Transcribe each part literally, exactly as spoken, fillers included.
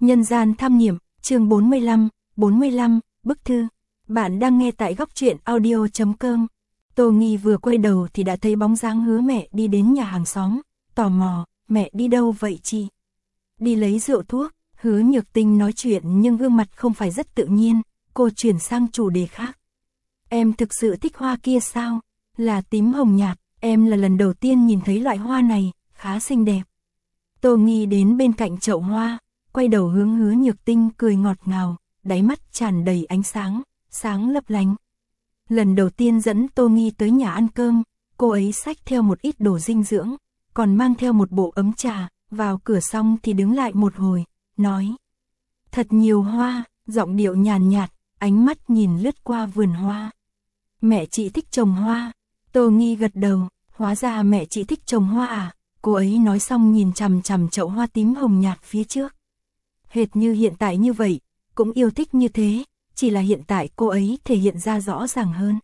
Nhân gian tham nghiệm, chương bốn mươi lăm, bốn mươi lăm, bức thư. Bạn đang nghe tại góc truyện audio chấm com. Tô Nghi vừa quay đầu thì đã thấy bóng dáng Hứa mẹ đi đến nhà hàng xóm, tò mò, mẹ đi đâu vậy chị? Đi lấy rượu thuốc. Hứa Nhược Tinh nói chuyện nhưng gương mặt không phải rất tự nhiên, cô chuyển sang chủ đề khác. Em thực sự thích hoa kia sao? Là tím hồng nhạt, em là lần đầu tiên nhìn thấy loại hoa này, khá xinh đẹp. Tô Nghi đến bên cạnh chậu hoa, quay đầu hướng Hứa Nhược Tinh cười ngọt ngào, đáy mắt tràn đầy ánh sáng, sáng lấp lánh. Lần đầu tiên dẫn Tô Nghi tới nhà ăn cơm, cô ấy xách theo một ít đồ dinh dưỡng, còn mang theo một bộ ấm trà, vào cửa xong thì đứng lại một hồi, nói. Thật nhiều hoa, giọng điệu nhàn nhạt, ánh mắt nhìn lướt qua vườn hoa. Mẹ chị thích trồng hoa. Tô Nghi gật đầu, hóa ra mẹ chị thích trồng hoa à? Cô ấy nói xong nhìn chằm chằm chậu hoa tím hồng nhạt phía trước. Hệt như hiện tại như vậy, cũng yêu thích như thế, chỉ là hiện tại cô ấy thể hiện ra rõ ràng hơn.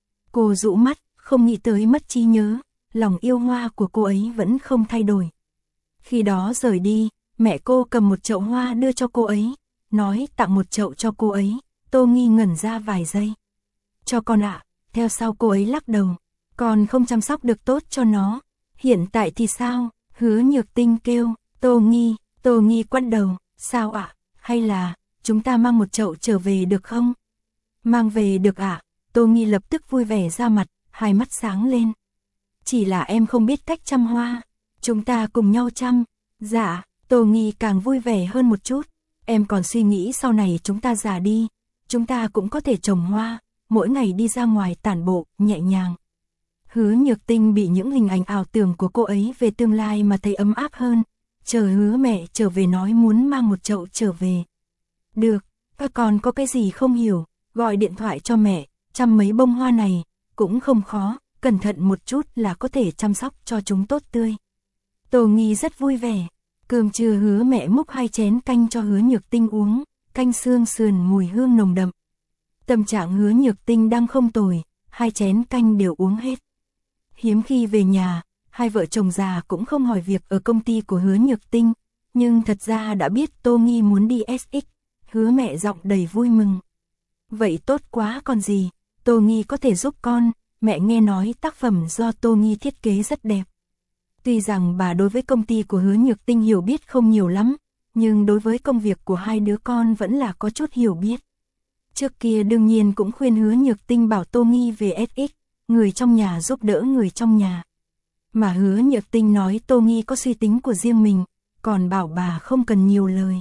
Cô dụ mắt, không nghĩ tới mất trí nhớ, lòng yêu hoa của cô ấy vẫn không thay đổi. Khi đó rời đi, mẹ cô cầm một chậu hoa đưa cho cô ấy, nói tặng một chậu cho cô ấy. Tô Nghi ngẩn ra vài giây. Cho con ạ, theo sau cô ấy lắc đầu, con không chăm sóc được tốt cho nó. Hiện tại thì sao? Hứa Nhược Tinh kêu. Tô Nghi, Tô Nghi quắt đầu, sao ạ? Hay là chúng ta mang một chậu trở về được không? Mang về được ạ? Tô Nghi lập tức vui vẻ ra mặt, hai mắt sáng lên. Chỉ là em không biết cách chăm hoa, chúng ta cùng nhau chăm. Dạ. Tô Nghi càng vui vẻ hơn một chút. Em còn suy nghĩ sau này chúng ta già đi, chúng ta cũng có thể trồng hoa, mỗi ngày đi ra ngoài tản bộ, nhẹ nhàng. Hứa Nhược Tinh bị những hình ảnh ảo tưởng của cô ấy về tương lai mà thấy ấm áp hơn. Chờ Hứa mẹ trở về nói muốn mang một chậu trở về. Được, các con có cái gì không hiểu, gọi điện thoại cho mẹ, chăm mấy bông hoa này, cũng không khó, cẩn thận một chút là có thể chăm sóc cho chúng tốt tươi. Tô Nghi rất vui vẻ. Cơm trưa Hứa mẹ múc hai chén canh cho Hứa Nhược Tinh uống, canh xương sườn mùi hương nồng đậm. Tâm trạng Hứa Nhược Tinh đang không tồi, hai chén canh đều uống hết. Hiếm khi về nhà, hai vợ chồng già cũng không hỏi việc ở công ty của Hứa Nhược Tinh, nhưng thật ra đã biết Tô Nghi muốn đi ét ích, Hứa mẹ giọng đầy vui mừng. Vậy tốt quá còn gì, Tô Nghi có thể giúp con, mẹ nghe nói tác phẩm do Tô Nghi thiết kế rất đẹp. Tuy rằng bà đối với công ty của Hứa Nhược Tinh hiểu biết không nhiều lắm, nhưng đối với công việc của hai đứa con vẫn là có chút hiểu biết. Trước kia đương nhiên cũng khuyên Hứa Nhược Tinh bảo Tô Nghi về ét ích, người trong nhà giúp đỡ người trong nhà. Mà Hứa Nhược Tinh nói Tô Nghi có suy tính của riêng mình, còn bảo bà không cần nhiều lời.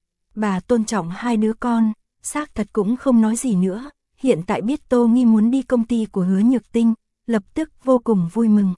Bà tôn trọng hai đứa con, xác thật cũng không nói gì nữa, hiện tại biết Tô Nghi muốn đi công ty của Hứa Nhược Tinh, lập tức vô cùng vui mừng.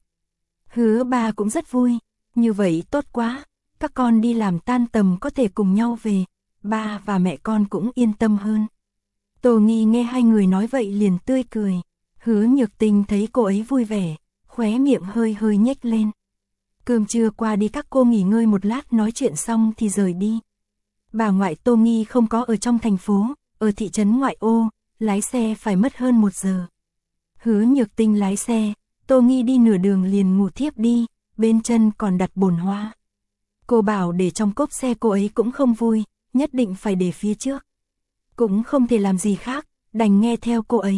Hứa ba cũng rất vui, như vậy tốt quá, các con đi làm tan tầm có thể cùng nhau về, ba và mẹ con cũng yên tâm hơn. Tô Nghi nghe hai người nói vậy liền tươi cười, Hứa Nhược Tinh thấy cô ấy vui vẻ, khóe miệng hơi hơi nhếch lên. Cơm trưa qua đi các cô nghỉ ngơi một lát nói chuyện xong thì rời đi. Bà ngoại Tô Nghi không có ở trong thành phố, ở thị trấn ngoại ô, lái xe phải mất hơn một giờ. Hứa Nhược Tinh lái xe, Tô Nghi đi nửa đường liền ngủ thiếp đi, bên chân còn đặt bồn hoa. Cô bảo để trong cốp xe cô ấy cũng không vui, nhất định phải để phía trước. Cũng không thể làm gì khác, đành nghe theo cô ấy.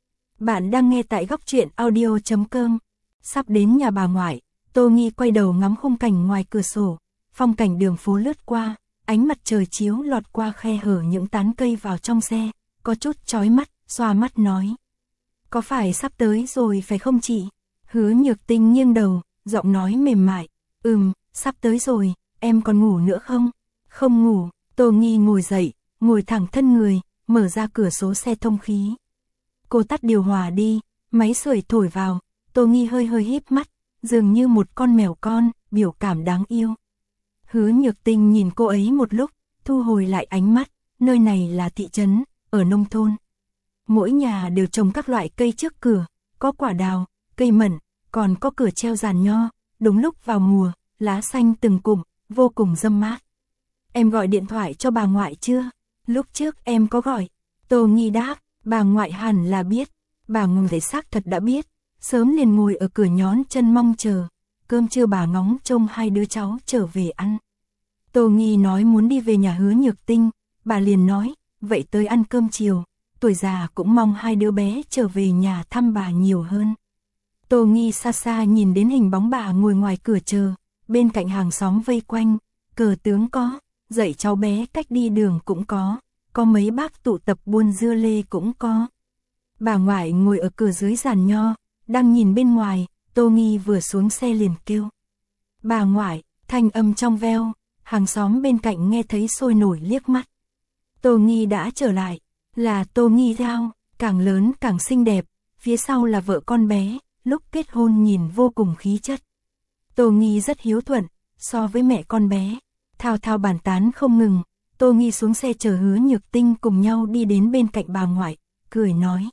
Bạn đang nghe tại góc truyện audio chấm com. Sắp đến nhà bà ngoại, Tô Nghi quay đầu ngắm khung cảnh ngoài cửa sổ, phong cảnh đường phố lướt qua, ánh mặt trời chiếu lọt qua khe hở những tán cây vào trong xe, có chút chói mắt, xoa mắt nói. Có phải sắp tới rồi phải không chị? Hứa Nhược Tinh nghiêng đầu, giọng nói mềm mại. Ừm, sắp tới rồi, em còn ngủ nữa không? Không ngủ. Tô Nghi ngồi dậy, ngồi thẳng thân người, mở ra cửa sổ xe thông khí. Cô tắt điều hòa đi, máy sưởi thổi vào, Tô Nghi hơi hơi híp mắt, dường như một con mèo con, biểu cảm đáng yêu. Hứa Nhược Tinh nhìn cô ấy một lúc, thu hồi lại ánh mắt, nơi này là thị trấn, ở nông thôn. Mỗi nhà đều trồng các loại cây trước cửa, có quả đào, cây mận, còn có cửa treo giàn nho, đúng lúc vào mùa, lá xanh từng cụm, vô cùng râm mát. Em gọi điện thoại cho bà ngoại chưa? Lúc trước em có gọi. Tô Nghi đáp, bà ngoại hẳn là biết, bà ngầm thấy xác thật đã biết, sớm liền ngồi ở cửa nhón chân mong chờ, cơm trưa bà ngóng trông hai đứa cháu trở về ăn. Tô Nghi nói muốn đi về nhà Hứa Nhược Tinh, bà liền nói, vậy tới ăn cơm chiều, tuổi già cũng mong hai đứa bé trở về nhà thăm bà nhiều hơn. Tô Nghi xa xa nhìn đến hình bóng bà ngồi ngoài cửa chờ, bên cạnh hàng xóm vây quanh, cờ tướng có, dạy cháu bé cách đi đường cũng có, có mấy bác tụ tập buôn dưa lê cũng có. Bà ngoại ngồi ở cửa dưới giàn nho, đang nhìn bên ngoài, Tô Nghi vừa xuống xe liền kêu. Bà ngoại, thanh âm trong veo, hàng xóm bên cạnh nghe thấy sôi nổi liếc mắt. Tô Nghi đã trở lại, là Tô Nghi Giao, càng lớn càng xinh đẹp, phía sau là vợ con bé, lúc kết hôn nhìn vô cùng khí chất. Tô Nghi rất hiếu thuận, so với mẹ con bé, thao thao bàn tán không ngừng. Tô Nghi xuống xe chờ Hứa Nhược Tinh cùng nhau đi đến bên cạnh bà ngoại, cười nói.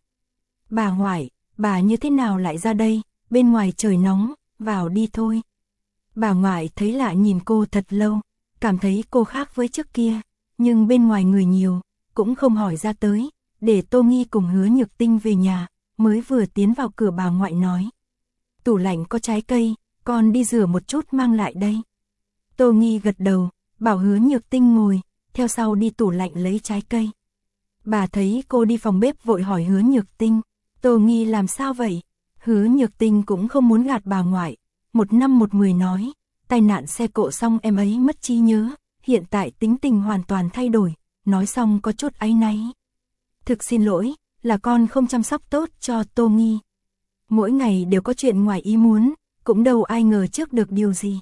Bà ngoại, bà như thế nào lại ra đây, bên ngoài trời nóng, vào đi thôi. Bà ngoại thấy lạ nhìn cô thật lâu, cảm thấy cô khác với trước kia, nhưng bên ngoài người nhiều, cũng không hỏi ra tới, để Tô Nghi cùng Hứa Nhược Tinh về nhà, mới vừa tiến vào cửa bà ngoại nói. Tủ lạnh có trái cây, con đi rửa một chút mang lại đây. Tô Nghi gật đầu, bảo Hứa Nhược Tinh ngồi, theo sau đi tủ lạnh lấy trái cây. Bà thấy cô đi phòng bếp vội hỏi Hứa Nhược Tinh, Tô Nghi làm sao vậy? Hứa Nhược Tinh cũng không muốn gạt bà ngoại, một năm một mười nói, tai nạn xe cộ xong em ấy mất trí nhớ, hiện tại tính tình hoàn toàn thay đổi, nói xong có chút áy náy. Thực xin lỗi, là con không chăm sóc tốt cho Tô Nghi. Mỗi ngày đều có chuyện ngoài ý muốn, cũng đâu ai ngờ trước được điều gì.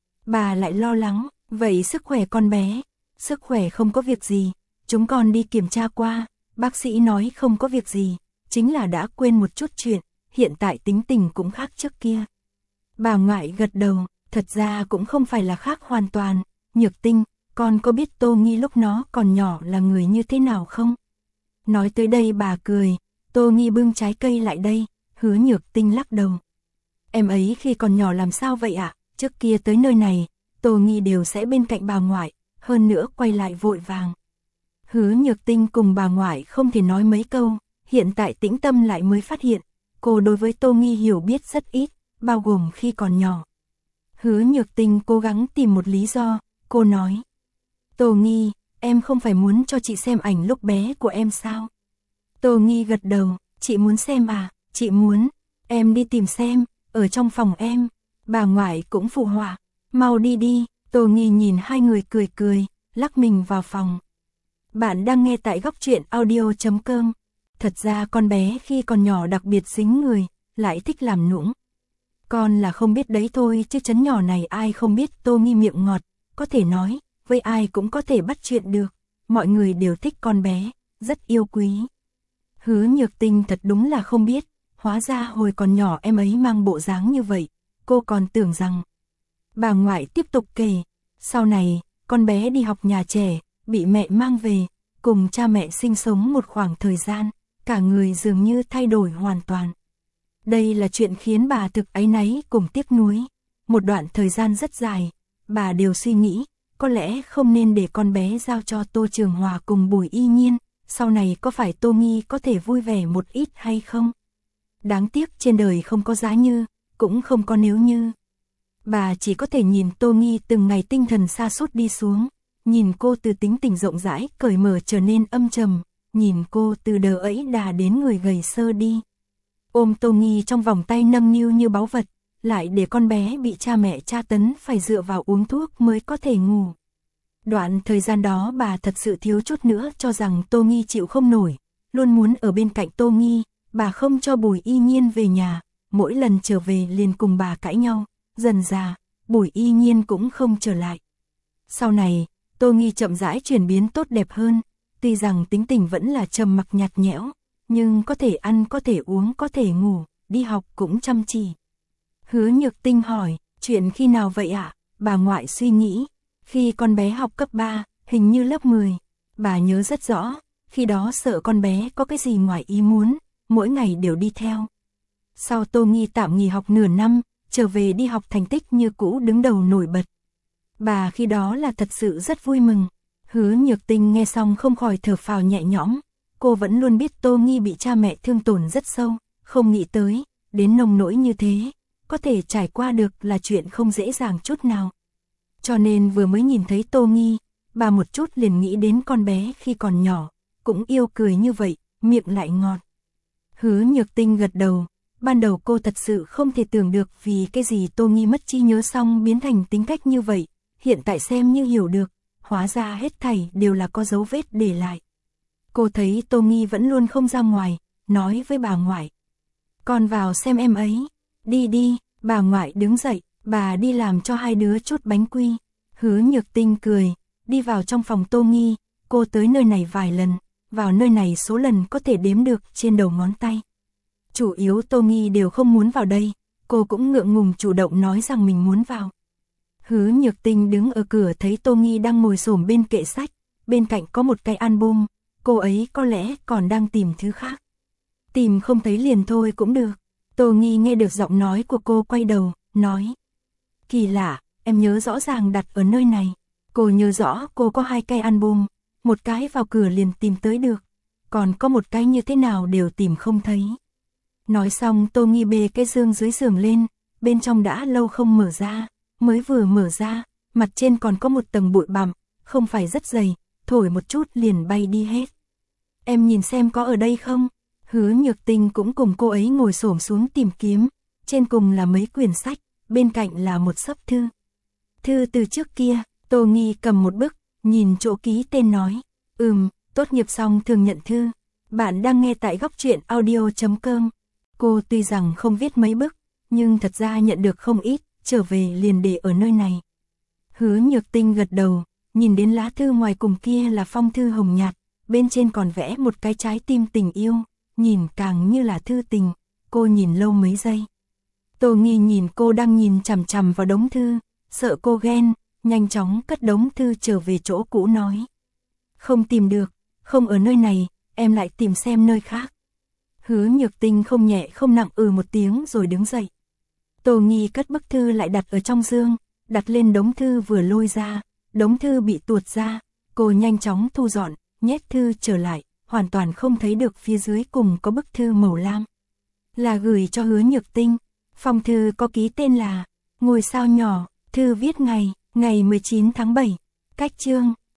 Bà lại lo lắng, vậy sức khỏe con bé, sức khỏe không có việc gì, chúng con đi kiểm tra qua, bác sĩ nói không có việc gì, chính là đã quên một chút chuyện, hiện tại tính tình cũng khác trước kia. Bà ngoại gật đầu, thật ra cũng không phải là khác hoàn toàn, Nhược Tinh, con có biết Tô Nghi lúc nó còn nhỏ là người như thế nào không? Nói tới đây bà cười, Tô Nghi bưng trái cây lại đây, Hứa Nhược Tinh lắc đầu. Em ấy khi còn nhỏ làm sao vậy ạ? À? Trước kia tới nơi này, Tô Nghi đều sẽ bên cạnh bà ngoại, hơn nữa quay lại vội vàng. Hứa Nhược Tinh cùng bà ngoại không thể nói mấy câu, hiện tại tĩnh tâm lại mới phát hiện, cô đối với Tô Nghi hiểu biết rất ít, bao gồm khi còn nhỏ. Hứa Nhược Tinh cố gắng tìm một lý do, cô nói. Tô Nghi, em không phải muốn cho chị xem ảnh lúc bé của em sao? Tô Nghi gật đầu, chị muốn xem à, chị muốn, em đi tìm xem, ở trong phòng em. Bà ngoại cũng phụ họa, mau đi đi. Tô Nghi nhìn hai người cười cười, lắc mình vào phòng. Bạn đang nghe tại góc truyện audio chấm com. Thật ra con bé khi còn nhỏ đặc biệt dính người, lại thích làm nũng. Con là không biết đấy thôi chứ trấn nhỏ này ai không biết Tô Nghi miệng ngọt, có thể nói, với ai cũng có thể bắt chuyện được. Mọi người đều thích con bé, rất yêu quý. Hứa Nhược Tinh thật đúng là không biết, hóa ra hồi còn nhỏ em ấy mang bộ dáng như vậy, cô còn tưởng rằng. Bà ngoại tiếp tục kể, sau này, con bé đi học nhà trẻ, bị mẹ mang về, cùng cha mẹ sinh sống một khoảng thời gian, cả người dường như thay đổi hoàn toàn. Đây là chuyện khiến bà thực áy náy cùng tiếc nuối. Một đoạn thời gian rất dài, bà đều suy nghĩ, có lẽ không nên để con bé giao cho Tô Trường Hòa cùng Bùi Y Nhiên, sau này có phải Tô Nghi có thể vui vẻ một ít hay không? Đáng tiếc trên đời không có giá như, cũng không có nếu như. Bà chỉ có thể nhìn Tô Nghi từng ngày tinh thần sa sút đi xuống, nhìn cô từ tính tình rộng rãi, cởi mở trở nên âm trầm, nhìn cô từ đờ ẫy đà đến người gầy sơ đi. Ôm Tô Nghi trong vòng tay nâng niu như báu vật, lại để con bé bị cha mẹ tra tấn phải dựa vào uống thuốc mới có thể ngủ. Đoạn thời gian đó bà thật sự thiếu chút nữa cho rằng Tô Nghi chịu không nổi, luôn muốn ở bên cạnh Tô Nghi, bà không cho Bùi Y Nhiên về nhà, mỗi lần trở về liền cùng bà cãi nhau, dần dà, Bùi Y Nhiên cũng không trở lại. Sau này, Tô Nghi chậm rãi chuyển biến tốt đẹp hơn, tuy rằng tính tình vẫn là trầm mặc nhạt nhẽo, nhưng có thể ăn, có thể uống, có thể ngủ, đi học cũng chăm chỉ. Hứa Nhược Tinh hỏi, chuyện khi nào vậy ạ? À? Bà ngoại suy nghĩ, khi con bé học cấp ba, hình như lớp mười, bà nhớ rất rõ, khi đó sợ con bé có cái gì ngoài ý muốn, mỗi ngày đều đi theo. Sau Tô Nghi tạm nghỉ học nửa năm, trở về đi học thành tích như cũ đứng đầu nổi bật. Bà khi đó là thật sự rất vui mừng. Hứa Nhược Tinh nghe xong không khỏi thở phào nhẹ nhõm, cô vẫn luôn biết Tô Nghi bị cha mẹ thương tổn rất sâu, không nghĩ tới, đến nông nỗi như thế, có thể trải qua được là chuyện không dễ dàng chút nào. Cho nên vừa mới nhìn thấy Tô Nghi, bà một chút liền nghĩ đến con bé khi còn nhỏ, cũng yêu cười như vậy, miệng lại ngọt. Hứa Nhược Tinh gật đầu, ban đầu cô thật sự không thể tưởng được vì cái gì Tô Nghi mất trí nhớ xong biến thành tính cách như vậy, hiện tại xem như hiểu được, hóa ra hết thảy đều là có dấu vết để lại. Cô thấy Tô Nghi vẫn luôn không ra ngoài, nói với bà ngoại. Con vào xem em ấy, đi đi, bà ngoại đứng dậy, bà đi làm cho hai đứa chút bánh quy. Hứa Nhược Tinh cười, đi vào trong phòng Tô Nghi, cô tới nơi này vài lần, vào nơi này số lần có thể đếm được trên đầu ngón tay. Chủ yếu Tô Nghi đều không muốn vào đây, cô cũng ngượng ngùng chủ động nói rằng mình muốn vào. Hứa Nhược Tinh đứng ở cửa thấy Tô Nghi đang ngồi xổm bên kệ sách, bên cạnh có một cái album, cô ấy có lẽ còn đang tìm thứ khác. Tìm không thấy liền thôi cũng được. Tô Nghi nghe được giọng nói của cô quay đầu, nói. Kỳ lạ, em nhớ rõ ràng đặt ở nơi này. Cô nhớ rõ cô có hai cái album, một cái vào cửa liền tìm tới được, còn có một cái như thế nào đều tìm không thấy. Nói xong Tô Nghi bê cái dương dưới giường lên, bên trong đã lâu không mở ra, mới vừa mở ra, mặt trên còn có một tầng bụi bặm, không phải rất dày, thổi một chút liền bay đi hết. Em nhìn xem có ở đây không? Hứa Nhược Tinh cũng cùng cô ấy ngồi xổm xuống tìm kiếm, trên cùng là mấy quyển sách, bên cạnh là một xấp thư. Thư từ trước kia, Tô Nghi cầm một bức, nhìn chỗ ký tên nói, ừm, tốt nghiệp xong thường nhận thư. Bạn đang nghe tại góc truyện audio chấm com. Cô tuy rằng không viết mấy bức, nhưng thật ra nhận được không ít, trở về liền để ở nơi này. Hứa Nhược Tinh gật đầu, nhìn đến lá thư ngoài cùng kia là phong thư hồng nhạt, bên trên còn vẽ một cái trái tim tình yêu, nhìn càng như là thư tình, cô nhìn lâu mấy giây. Tô Nghi nhìn cô đang nhìn chằm chằm vào đống thư, sợ cô ghen, nhanh chóng cất đống thư trở về chỗ cũ nói. Không tìm được, không ở nơi này, em lại tìm xem nơi khác. Hứa Nhược Tinh không nhẹ không nặng ừ một tiếng rồi đứng dậy. Tô Nghi cất bức thư lại đặt ở trong dương, đặt lên đống thư vừa lôi ra, đống thư bị tuột ra, cô nhanh chóng thu dọn, nhét thư trở lại, hoàn toàn không thấy được phía dưới cùng có bức thư màu lam. Là gửi cho Hứa Nhược Tinh, phong thư có ký tên là Ngôi sao nhỏ, thư viết ngày, ngày mười chín tháng bảy, cách chương.